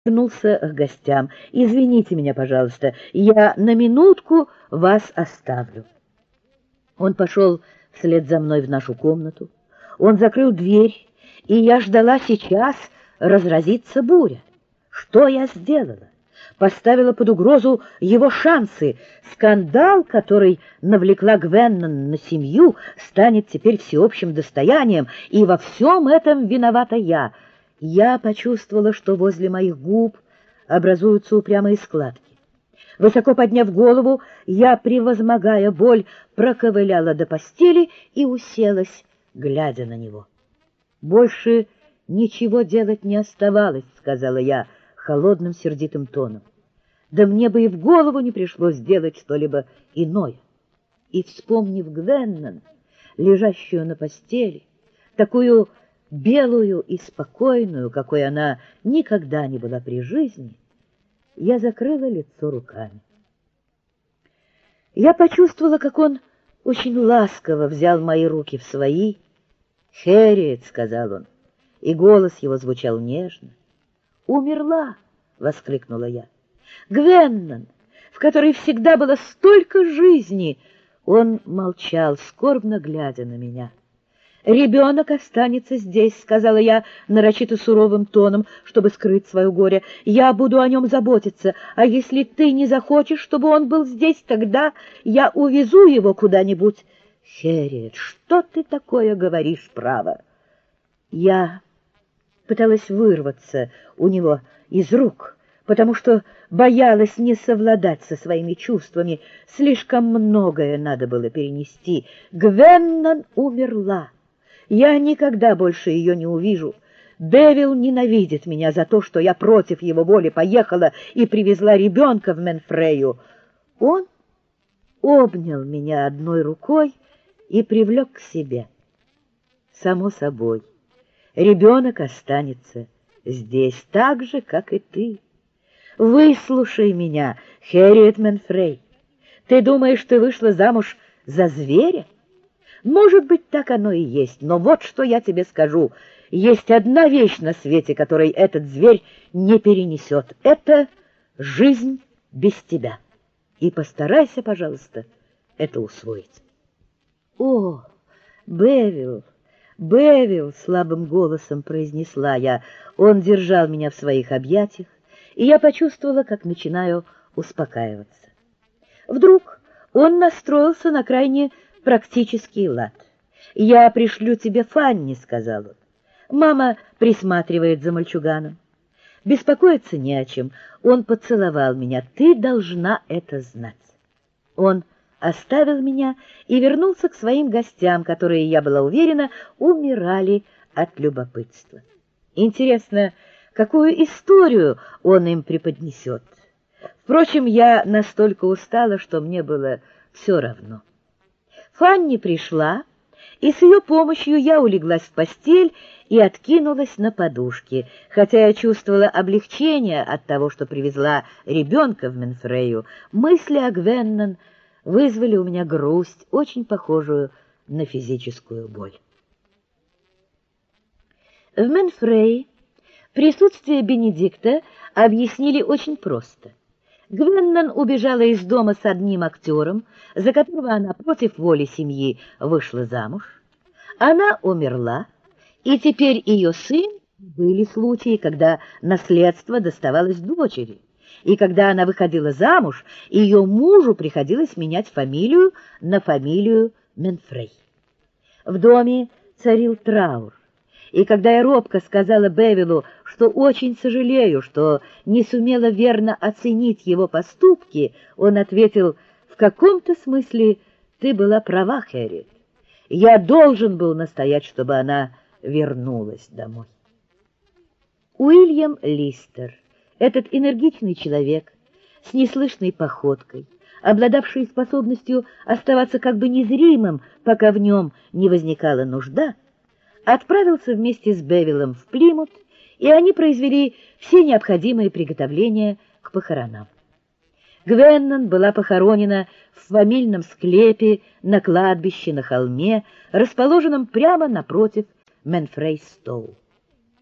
Вернулся к гостям. «Извините меня, пожалуйста, я на минутку вас оставлю». Он пошел вслед за мной в нашу комнату. Он закрыл дверь, и я ждала, сейчас разразится буря. Что я сделала? Поставила под угрозу его шансы. Скандал, который навлекла Гвеннон на семью, станет теперь всеобщим достоянием, и во всем этом виновата я. Я почувствовала, что возле моих губ образуются упрямые складки. Высоко подняв голову, я, превозмогая боль, проковыляла до постели и уселась, глядя на него. «Больше ничего делать не оставалось», — сказала я холодным сердитым тоном. «Да мне бы и в голову не пришлось сделать что-либо иное». И, вспомнив Гвеннон, лежащую на постели, такую белую и спокойную, какой она никогда не была при жизни, я закрыла лицо руками. Я почувствовала, как он очень ласково взял мои руки в свои. «Хэрриет», — сказал он, и голос его звучал нежно. «Умерла!» — воскликнула я. «Гвеннон, в которой всегда было столько жизни!» Он молчал, скорбно глядя на меня. «Ребенок останется здесь», — сказала я нарочито суровым тоном, чтобы скрыть свое горе. «Я буду о нем заботиться, а если ты не захочешь, чтобы он был здесь, тогда я увезу его куда-нибудь». «Хэрриет, что ты такое говоришь, право?» Я пыталась вырваться у него из рук, потому что боялась не совладать со своими чувствами. Слишком многое надо было перенести. Гвеннон умерла. Я никогда больше ее не увижу. Дэвил ненавидит меня за то, что я против его воли поехала и привезла ребенка в Менфрею. Он обнял меня одной рукой и привлек к себе. Само собой, ребенок останется здесь так же, как и ты. Выслушай меня, Хэрриет Менфрей. Ты думаешь, ты вышла замуж за зверя? Может быть, так оно и есть, но вот что я тебе скажу. Есть одна вещь на свете, которой этот зверь не перенесет. Это жизнь без тебя. И постарайся, пожалуйста, это усвоить. «О, Бевил, Бевил!» — слабым голосом произнесла я. Он держал меня в своих объятиях, и я почувствовала, как начинаю успокаиваться. Вдруг он настроился на крайне практический лад. «Я пришлю тебе Фанни», — сказал он. «Мама присматривает за мальчуганом. Беспокоиться не о чем». Он поцеловал меня. «Ты должна это знать». Он оставил меня и вернулся к своим гостям, которые, я была уверена, умирали от любопытства. Интересно, какую историю он им преподнесет? Впрочем, я настолько устала, что мне было все равно. Фанни пришла, и с ее помощью я улеглась в постель и откинулась на подушке, хотя я чувствовала облегчение от того, что привезла ребенка в Менфрею. Мысли о Гвеннон вызвали у меня грусть, очень похожую на физическую боль. В Менфрее присутствие Бенедикта объяснили очень просто. Гвеннон убежала из дома с одним актером, за которого она против воли семьи вышла замуж. Она умерла, и теперь ее сын. Были случаи, когда наследство доставалось дочери, и когда она выходила замуж, ее мужу приходилось менять фамилию на фамилию Менфрей. В доме царил траур. И когда я робко сказала Бевилу, что очень сожалею, что не сумела верно оценить его поступки, он ответил: «В каком-то смысле ты была права, Хэрриет. Я должен был настоять, чтобы она вернулась домой». Уильям Листер, этот энергичный человек с неслышной походкой, обладавший способностью оставаться как бы незримым, пока в нем не возникала нужда, отправился вместе с Бевилом в Плимут, и они произвели все необходимые приготовления к похоронам. Гвеннон была похоронена в фамильном склепе на кладбище на холме, расположенном прямо напротив Менфрей-Стоу.